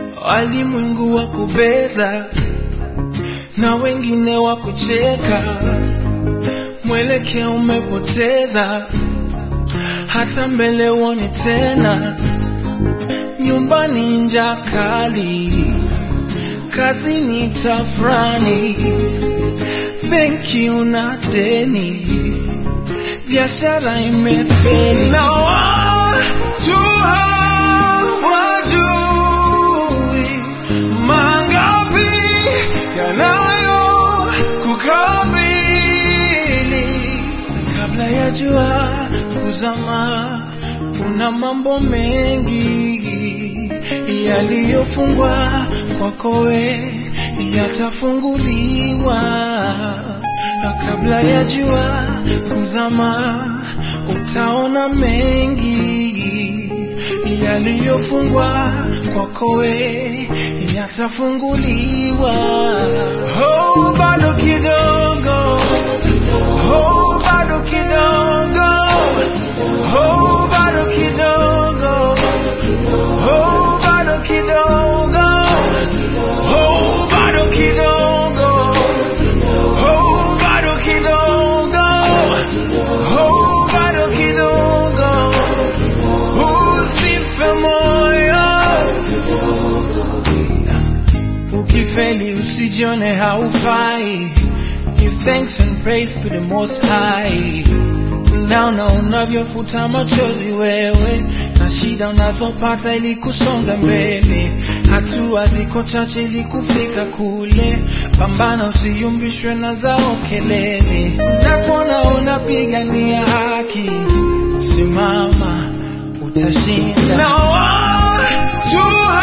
walimwengu wa kubeza na wengine wa kucheka, mwelekeo umepoteza, hata mbele uone tena. Nyumbani njaa kali, kazini tafrani, benki una deni, biashara imefeli. Na wajua wajui mangapi yanayo kukabili. Kabla ya jua kuzama, kuna mambo mengi yaliyofungwa kwako we yatafunguliwa. Kabla ya jua kuzama, utaona mengi yaliyofungwa kwako we yatafunguliwa. Oh, bado kidogo, oh, bado kidogo, oh, bado kidogo, oh, bado kidogo, oh, bado kidogo, oh, bado kidogo, oh, bado kidogo. Usife moyo, ukifeli usijione haufai. Give thanks and praise to the Most High. Naona unavyofuta machozi wewe, na shida unazopata ili kusonga mbele. Hatua ziko chache ili kufika kule, pambana usiyumbishwe na zao kelele. Nakuona unapigania haki, simama utashinda. Na wajua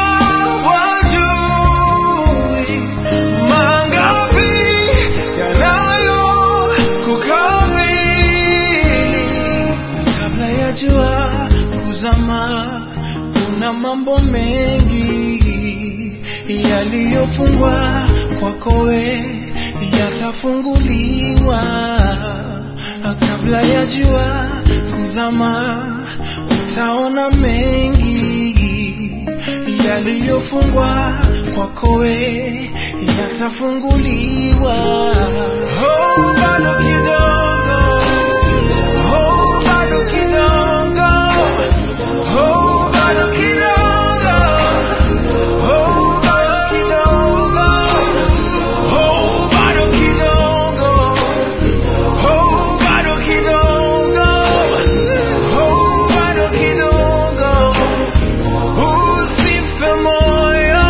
wajui mangapi yanayo kukabili. Kabla ya jua kuzama, kuna mambo mengi yaliyofungwa kwako we yatafunguliwa. Kabla ya jua kuzama, utaona mengi yaliyofungwa kwako we yatafunguliwa. Oh, bado kidogo, oh, bado kidogo, oh, bado kidogo, oh, bado kidogo, oh, bado kidogo, oh, bado kidogo, oh, bado kidogo. Usife moyo,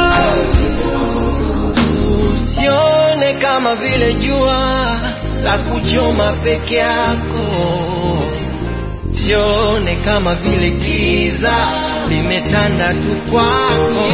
usione kama vile jua la kuchoma peke yako, sione kama vile giza limetanda tu kwako.